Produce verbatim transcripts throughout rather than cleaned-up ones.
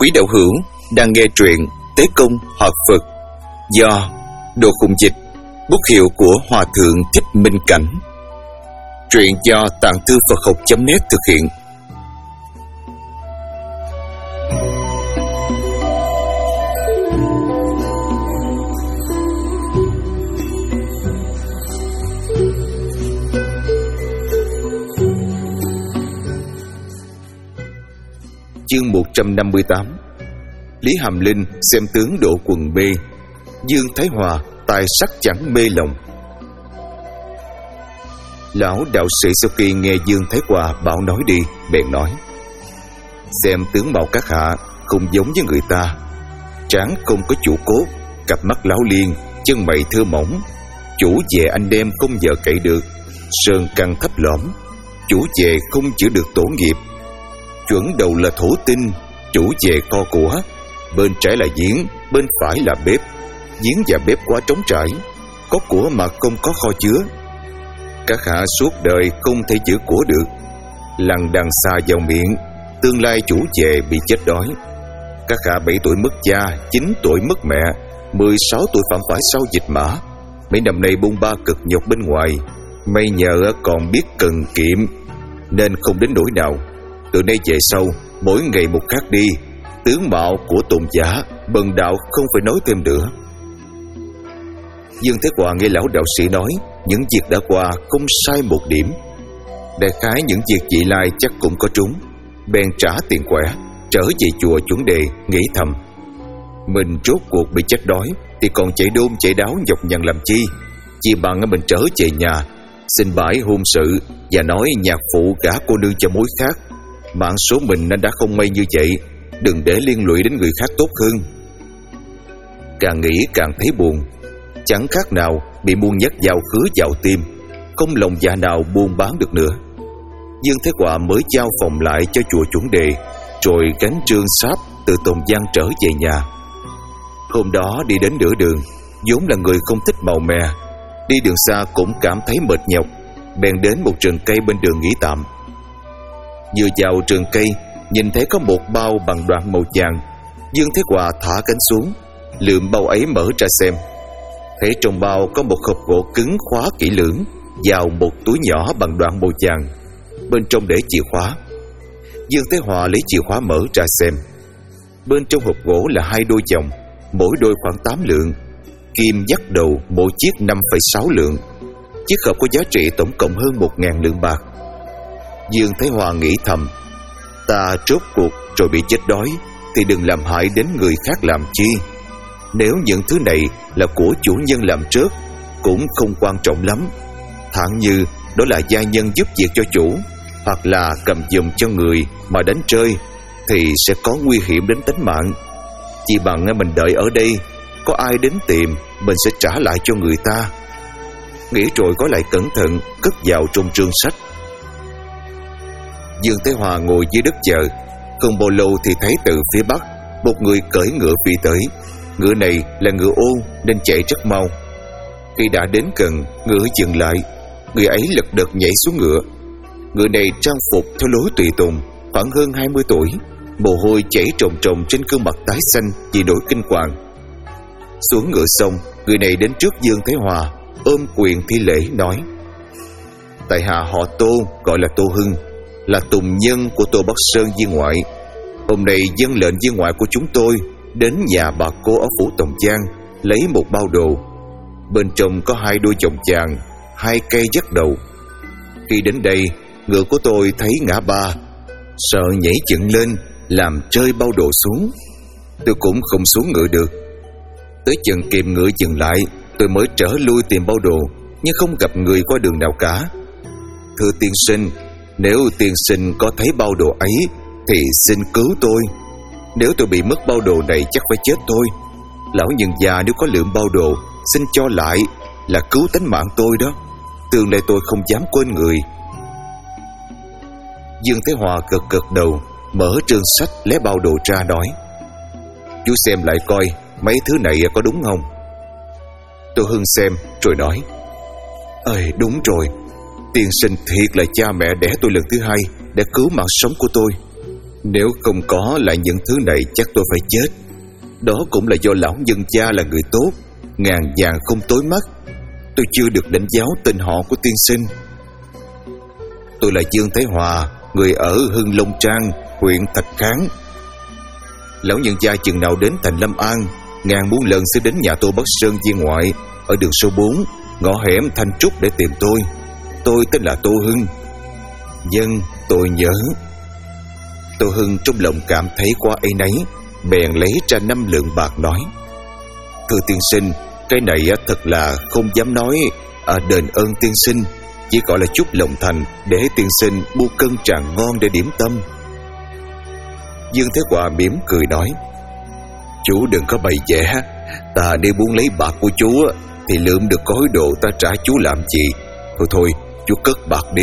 Quý đạo hữu đang nghe truyện Tế Công Học Phật do Đồ Khùng Dịch, bút hiệu của Hòa Thượng Thích Minh Cảnh. Truyện do Tạng Thư Phật Học chấm net thực hiện. Chương một trăm năm mươi tám. Lý Hàm Linh xem tướng độ quần B. Dương Thái Hòa tài sắc chẳng mê lòng. Lão đạo sĩ sau khi nghe Dương Thái Hòa bảo nói đi, bèn nói: xem tướng mạo các hạ không giống với người ta. Trán không có chủ cốt, cặp mắt láo liên, chân mày thơ mỏng, chủ về anh em không vợ cậy được, sơn căn thấp lõm, chủ về không chữa được tổ nghiệp. Chuẩn đầu là thổ tinh, chủ về kho của, bên trái là giếng, bên phải là bếp. Giếng và bếp quá trống trải, có của mà không có kho chứa. Các hạ suốt đời không thể giữ của được, lằng đằng xa vào miệng, tương lai chủ về bị chết đói. Các hạ bảy tuổi mất cha, chín tuổi mất mẹ, mười sáu tuổi phạm phải sau dịch mã. Mấy năm nay bôn ba cực nhọc bên ngoài, may nhờ còn biết cần kiệm nên không đến nỗi nào. Từ nay về sau, mỗi ngày một khác đi, tướng mạo của tôn giả bần đạo không phải nói thêm nữa. Dương Thế Hòa nghe lão đạo sĩ nói, những việc đã qua không sai một điểm. Đại khái những việc vị lai chắc cũng có trúng, bèn trả tiền quẻ, trở về chùa chuẩn đề, nghĩ thầm: mình rốt cuộc bị chết đói thì còn chạy đôn chạy đáo nhọc nhằn làm chi? Chỉ bằng mình trở về nhà, xin bãi hôn sự và nói nhạc phụ gả cô nương cho mối khác. Mạng số mình nên đã không may như vậy, đừng để liên lụy đến người khác tốt hơn. Càng nghĩ càng thấy buồn, chẳng khác nào bị muôn nhát dao khứa vào tim, không lòng dạ nào buôn bán được nữa. Dương Thế Hòa mới giao phòng lại cho chùa chuẩn đề, rồi gánh trương sáp từ Tùng Giang trở về nhà. Hôm đó đi đến nửa đường, vốn là người không thích màu mè, đi đường xa cũng cảm thấy mệt nhọc, bèn đến một rừng cây bên đường nghỉ tạm. Vừa vào rừng cây, nhìn thấy có một bao bằng đoạn màu vàng. Dương Thế Hòa thả cánh xuống, lượm bao ấy mở ra xem. Thấy trong bao có một hộp gỗ cứng khóa kỹ lưỡng, vào một túi nhỏ bằng đoạn màu vàng, bên trong để chìa khóa. Dương Thế Hòa lấy chìa khóa mở ra xem. Bên trong hộp gỗ là hai đôi vòng, mỗi đôi khoảng tám lượng, kim dắt đầu mỗi chiếc năm phẩy sáu lượng. Chiếc hộp có giá trị tổng cộng hơn một ngàn lượng bạc. Dương Thái Hòa nghĩ thầm: ta rốt cuộc rồi bị chết đói thì đừng làm hại đến người khác làm chi. Nếu những thứ này là của chủ nhân làm trước cũng không quan trọng lắm, thẳng như đó là gia nhân giúp việc cho chủ, hoặc là cầm giùm cho người mà đánh rơi thì sẽ có nguy hiểm đến tính mạng. Chỉ bằng mình đợi ở đây, có ai đến tìm mình sẽ trả lại cho người ta. Nghĩ rồi gói lại cẩn thận, cất vào trong trương sách. Dương Thế Hòa ngồi dưới đất chờ. Không bao lâu thì thấy từ phía bắc một người cưỡi ngựa phi tới. Ngựa này là ngựa ô nên chạy rất mau. Khi đã đến gần, ngựa dừng lại. Người ấy lật đật nhảy xuống ngựa. Người này trang phục theo lối tùy tùng, khoảng hơn hai mươi tuổi, mồ hôi chảy trồng trồng trên gương mặt tái xanh vì nỗi kinh hoàng. Xuống ngựa xong, người này đến trước Dương Thế Hòa, ôm quyền thi lễ nói: tại hạ họ Tô, gọi là Tô Hưng, là tùng nhân của Tô Bắc Sơn viên ngoại. Hôm nay dân lệnh viên ngoại của chúng tôi đến nhà bà cô ở phủ Tùng Giang lấy một bao đồ. Bên trong có hai đôi vòng vàng, hai cây dắt đầu. Khi đến đây, ngựa của tôi thấy ngã ba, sợ nhảy dựng lên làm rơi bao đồ xuống. Tôi cũng không xuống ngựa được. Tới chừng kìm ngựa dừng lại, tôi mới trở lui tìm bao đồ, nhưng không gặp người qua đường nào cả. Thưa tiên sinh, nếu tiên sinh có thấy bao đồ ấy thì xin cứu tôi. Nếu tôi bị mất bao đồ này chắc phải chết thôi. Lão nhân già nếu có lượm bao đồ, xin cho lại, là cứu tính mạng tôi đó. Tương lai tôi không dám quên người. Dương Thế Hòa gật gật đầu, mở trương sách lấy bao đồ ra nói: chú xem lại coi mấy thứ này có đúng không? Tô Hưng xem rồi nói: ơi đúng rồi, tiên sinh thiệt là cha mẹ đẻ tôi lần thứ hai để cứu mạng sống của tôi. Nếu không có lại những thứ này chắc tôi phải chết. Đó cũng là do lão nhân gia là người tốt, ngàn vàng không tối mắt. Tôi chưa được đánh giáo tên họ của tiên sinh. Tôi là Dương Thế Hòa, người ở Hưng Long Trang, huyện Thạch Kháng. Lão nhân gia chừng nào đến thành Lâm An, ngàn muôn lần sẽ đến nhà tôi Bắc Sơn viên ngoại ở đường số bốn, ngõ hẻm Thanh Trúc để tìm tôi. Tôi tên là Tô Hưng. Dân, tôi nhớ. Tô Hưng trong lòng cảm thấy quá áy náy, bèn lấy ra năm lượng bạc nói: Thưa tiên sinh, cái này thật là không dám nói à, đền ơn tiên sinh, chỉ gọi là chút lòng thành để tiên sinh mua cân tràng ngon để điểm tâm. Dương Thế Hòa mỉm cười nói: Chú đừng có bày vẽ, ta đi muốn lấy bạc của chú thì lượm được gói đồ ta trả chú làm gì. Thôi thôi, chú cất bạc đi.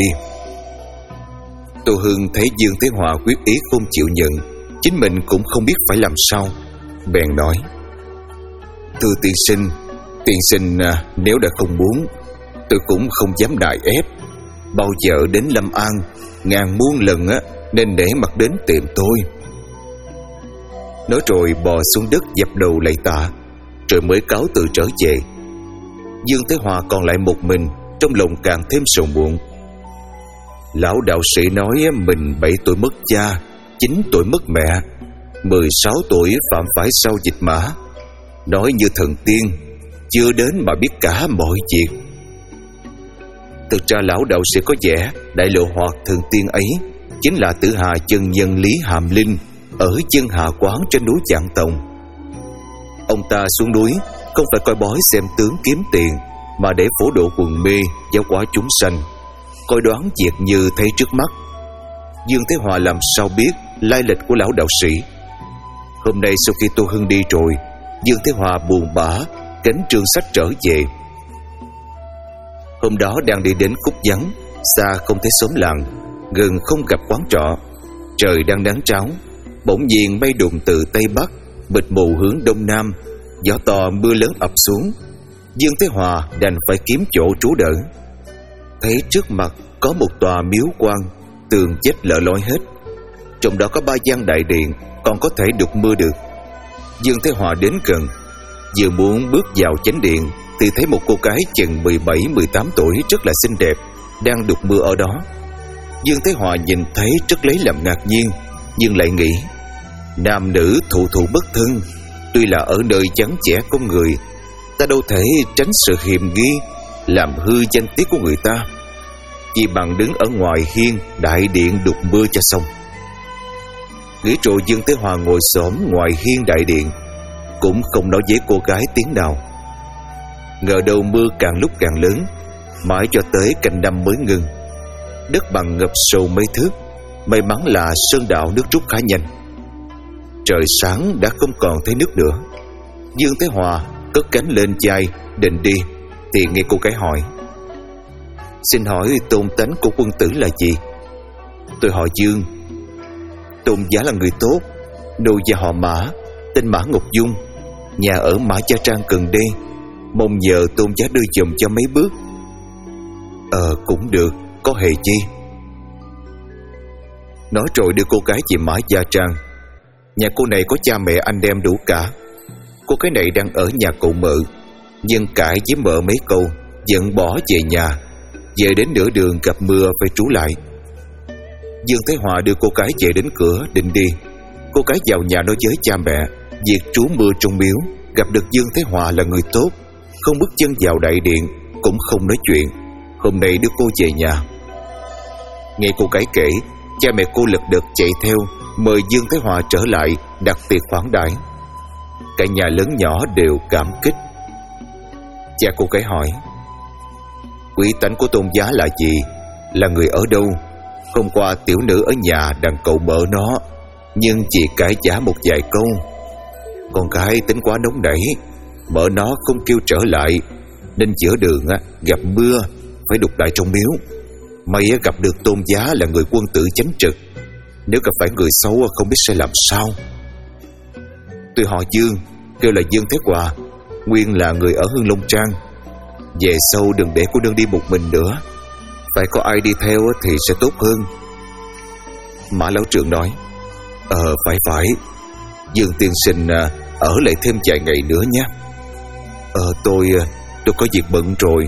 Tô Hưng thấy Dương Thế Hòa quyết ý không chịu nhận, chính mình cũng không biết phải làm sao, bèn nói: Thưa tiên sinh, tiên sinh à, nếu đã không muốn, tôi cũng không dám đại ép. Bao giờ đến Lâm An, ngàn muôn lần á nên để mặt đến tìm tôi. Nói rồi bò xuống đất dập đầu lạy tạ, rồi mới cáo từ trở về. Dương Thế Hòa còn lại một mình, trong lòng càng thêm sầu muộn. Lão đạo sĩ nói mình bảy tuổi mất cha, chín tuổi mất mẹ, mười sáu tuổi phạm phải sau dịch mã. Nói như thần tiên, chưa đến mà biết cả mọi việc. Thực ra lão đạo sĩ có vẻ đại lộ hoạt thần tiên ấy chính là Tử Hà chân nhân Lý Hàm Linh ở chân Hà Quán trên núi Vạn Tòng. Ông ta xuống núi không phải coi bói xem tướng kiếm tiền, mà để phổ độ quần mê, giáo hóa chúng sanh, coi đoán việc như thấy trước mắt. Dương Thế Hòa làm sao biết lai lịch của lão đạo sĩ. Hôm nay sau khi Tô Hưng đi rồi, Dương Thế Hòa buồn bã gánh trường sách trở về. Hôm đó đang đi đến khúc vắng, xa không thấy xóm làng, gần không gặp quán trọ. Trời đang nắng tráo, bỗng nhiên mây đụng từ tây bắc mịt mù hướng đông nam, gió to mưa lớn ập xuống. Dương Thế Hòa đành phải kiếm chỗ trú đỡ. Thấy trước mặt có một tòa miếu quan, tường vách lở loi hết, trong đó có ba gian đại điện còn có thể đục mưa được. Dương Thế Hòa đến gần, vừa muốn bước vào chánh điện thì thấy một cô gái chừng mười bảy mười tám tuổi rất là xinh đẹp đang đục mưa ở đó. Dương Thế Hòa nhìn thấy rất lấy làm ngạc nhiên, nhưng lại nghĩ nam nữ thụ thụ bất thân, tuy là ở nơi vắng vẻ con người, ta đâu thể tránh sự hiềm nghi làm hư danh tiếng của người ta, chỉ bằng đứng ở ngoài hiên đại điện đục mưa cho xong. Nghĩ rồi Dương Thế Hòa ngồi xổm ngoài hiên đại điện, cũng không nói với cô gái tiếng nào. Ngờ đâu mưa càng lúc càng lớn, mãi cho tới canh năm mới ngừng. Đất bằng ngập sâu mấy thước, may mắn là sơn đạo nước rút khá nhanh. Trời sáng đã không còn thấy nước nữa. Dương Thế Hòa cất cánh lên vai định đi thì nghe cô gái hỏi: Xin hỏi tôn tánh của quân tử là gì? Tôi họ Dương. Tôn giá là người tốt, nô gia họ Mã, tên Mã Ngọc Dung, nhà ở Mã Gia Trang gần đây, mong nhờ tôn giá đưa giùm cho mấy bước. Ờ cũng được, có hề chi. Nói rồi đưa cô gái về Mã Gia Trang. Nhà cô này có cha mẹ anh em đủ cả. Cô gái này đang ở nhà cậu mợ, nhưng cãi với mợ mấy câu giận bỏ về nhà. Về đến nửa đường gặp mưa phải trú lại. Dương Thế Hòa đưa cô gái về đến cửa định đi. Cô gái vào nhà nói với cha mẹ việc trú mưa trong miếu, gặp được Dương Thế Hòa là người tốt, không bước chân vào đại điện, cũng không nói chuyện, hôm nay đưa cô về nhà. Nghe cô gái kể, cha mẹ cô lật đật chạy theo mời Dương Thế Hòa trở lại đặt tiệc khoản đãi. Cả nhà lớn nhỏ đều cảm kích. Cha cô gái hỏi: Quý tánh của tôn giá là gì? Là người ở đâu? Hôm qua tiểu nữ ở nhà đàn cậu mợ nó, nhưng chỉ cãi giả một vài câu. Con gái tính quá nóng nảy, mợ nó không kêu trở lại, nên giữa đường gặp mưa phải đục đại trong miếu. May gặp được tôn giá là người quân tử chánh trực, nếu gặp phải người xấu không biết sẽ làm sao. Tôi họ Dương, kêu là Dương Thế Hòa, nguyên là người ở Hưng Long Trang. Về sau đừng để cô đơn đi một mình nữa, phải có ai đi theo thì sẽ tốt hơn. Mã lão trưởng nói: Ờ phải phải, Dương tiên sinh à, ở lại thêm vài ngày nữa nhé. Ờ tôi Tôi có việc bận rồi.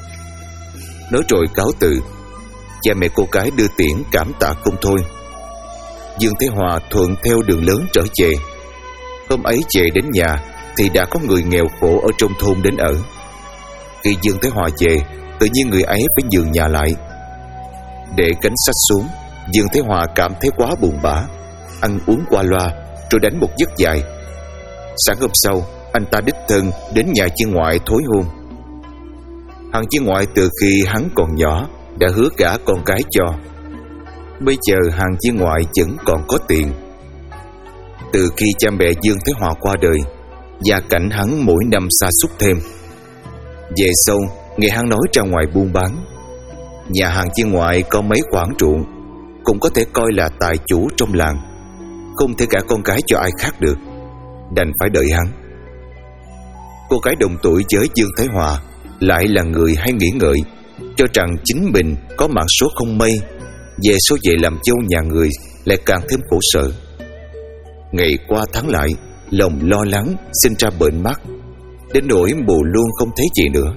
Nói rồi cáo từ. Cha mẹ cô gái đưa tiễn cảm tạ không thôi. Dương Thế Hòa thuận theo đường lớn trở về. Hôm ấy về đến nhà thì đã có người nghèo khổ ở trong thôn đến ở. Khi Dương Thế Hòa về, tự nhiên người ấy phải nhường nhà lại. Để cánh sách xuống, Dương Thế Hòa cảm thấy quá buồn bã, ăn uống qua loa rồi đánh một giấc dài. Sáng hôm sau, anh ta đích thân đến nhà chị ngoại thối hôn. Hàng chị ngoại từ khi hắn còn nhỏ đã hứa gả con gái cho. Bây giờ hàng chị ngoại vẫn còn có tiền. Từ khi cha mẹ Dương Thế Hòa qua đời, gia cảnh hắn mỗi năm sa sút thêm. Về sau, nghe hắn nói ra ngoài buôn bán. Nhà hàng chị ngoại có mấy khoản ruộng, cũng có thể coi là tài chủ trong làng, không thể gả con gái cho ai khác được, đành phải đợi hắn. Cô gái đồng tuổi với Dương Thế Hòa lại là người hay nghĩ ngợi, cho rằng chính mình có mạng số không may, về số về làm dâu nhà người lại càng thêm khổ sở. Ngày qua tháng lại, lòng lo lắng, sinh ra bệnh mắt, đến nỗi mù luôn không thấy gì nữa.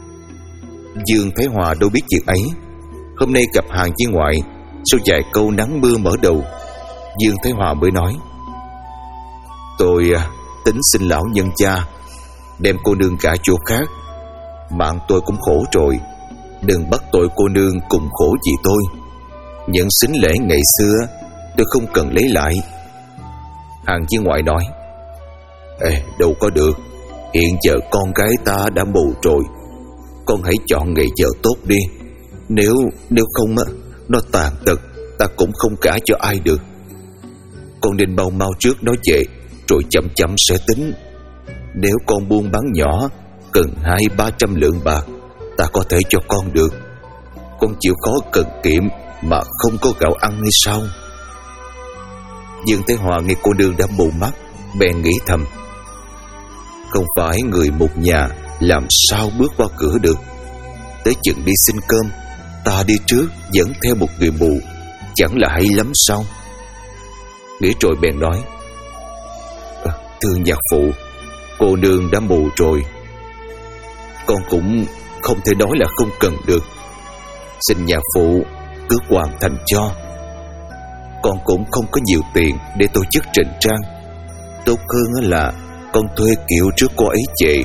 Dương Thế Hòa đâu biết việc ấy. Hôm nay gặp hàng chị ngoại, sau vài câu nắng mưa mở đầu, Dương Thế Hòa mới nói: Tôi tính xin lão nhân cha đem cô nương gả chỗ khác. Mạng tôi cũng khổ rồi, đừng bắt tội cô nương cùng khổ vì tôi. Những sính lễ ngày xưa tôi không cần lấy lại. Hàng chị ngoại nói: Ê, đâu có được, hiện giờ con gái ta đã mù rồi, con hãy chọn ngày giờ tốt đi. Nếu nếu không á, nó tàn tật, ta cũng không gả cho ai được. Con nên mau mau trước nó về, rồi chậm chậm sẽ tính. Nếu con buôn bán nhỏ cần hai ba trăm lượng bạc, ta có thể cho con được. Con chịu khó cần kiệm mà không có gạo ăn hay sao? Dương Thế Hòa nghe cô nương đã mù mắt, bèn nghĩ thầm: Không phải người một nhà, làm sao bước qua cửa được? Tới chừng đi xin cơm, ta đi trước dẫn theo một người mù, chẳng là hay lắm sao? Nghĩ rồi bèn nói: à, Thưa nhạc phụ, cô nương đã mù rồi, con cũng không thể nói là không cần được. Xin nhạc phụ cứ hoàn thành cho. Con cũng không có nhiều tiền để tổ chức trình trang, tốt hơn là con thuê kiệu trước cô ấy về.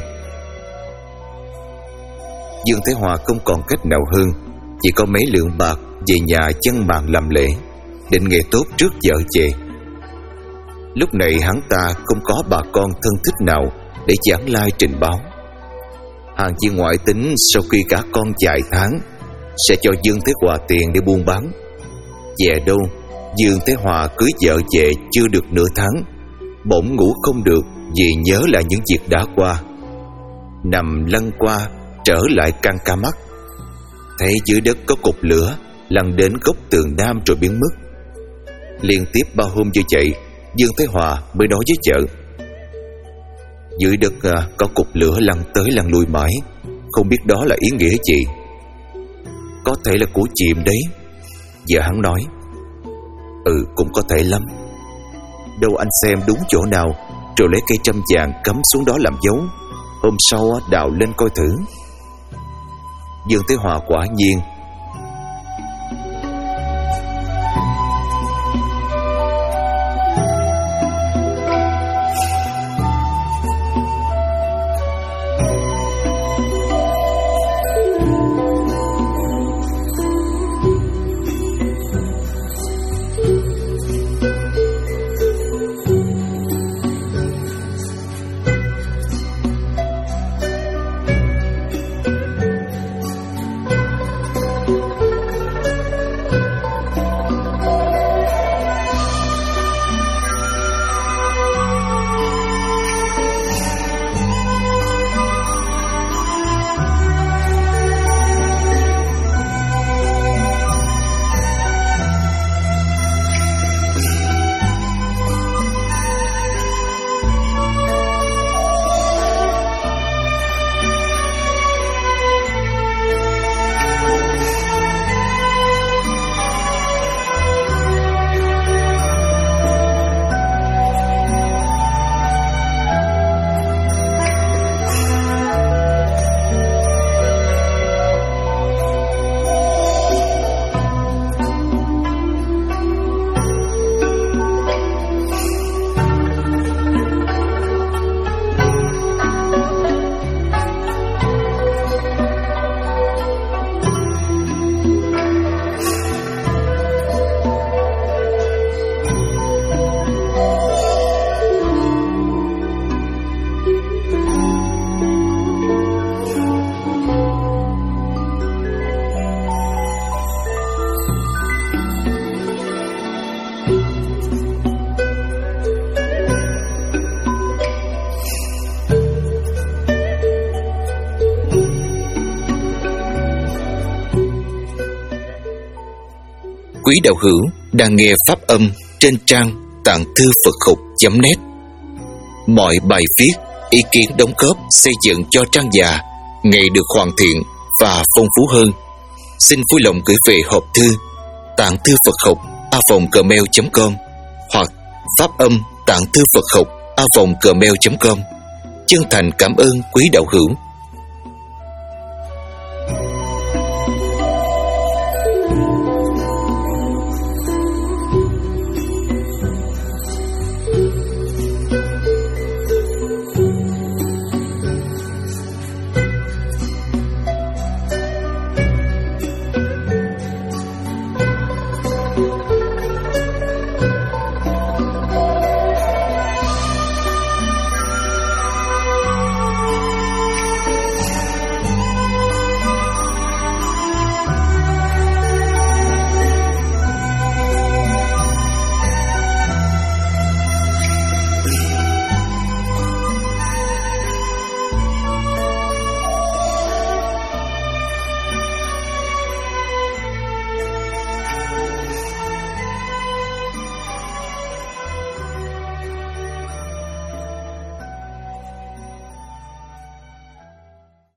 Dương Thế Hòa không còn cách nào hơn, chỉ có mấy lượng bạc về nhà chân màn làm lễ, định nghề tốt trước vợ về. Lúc này hắn ta không có bà con thân thích nào để giảng lai trình báo. Hàng chị ngoại tính sau khi cả con vài tháng sẽ cho Dương Thế Hòa tiền để buôn bán. Về đâu, Dương Thế Hòa cưới vợ về chưa được nửa tháng, bỗng ngủ không được vì nhớ lại những việc đã qua. Nằm lăn qua trở lại căn ca mắt, thấy dưới đất có cột lửa lăn đến góc tường nam rồi biến mất. Liên tiếp ba hôm như vậy, Dương Thế Hòa mới nói với vợ: Dưới đất à, có cột lửa lăn tới lăn lui mãi, không biết đó là ý nghĩa gì. Có thể là của chìm đấy. Vợ hắn nói: Ừ, cũng có thể lắm. Đâu anh xem đúng chỗ nào, rồi lấy cây trăm vàng cắm xuống đó làm dấu, hôm sau đào lên coi thử. Dương Thế Hòa quả nhiên quý đạo hữu đang nghe pháp âm trên trang tạng thư Phật học chấm net. Mọi bài viết, ý kiến đóng góp xây dựng cho trang già ngày được hoàn thiện và phong phú hơn. Xin vui lòng gửi về hộp thư tạng thư Phật học a vòng gmail chấm com hoặc pháp âm tạng thư Phật học a vòng gmail chấm com. Chân thành cảm ơn quý đạo hữu.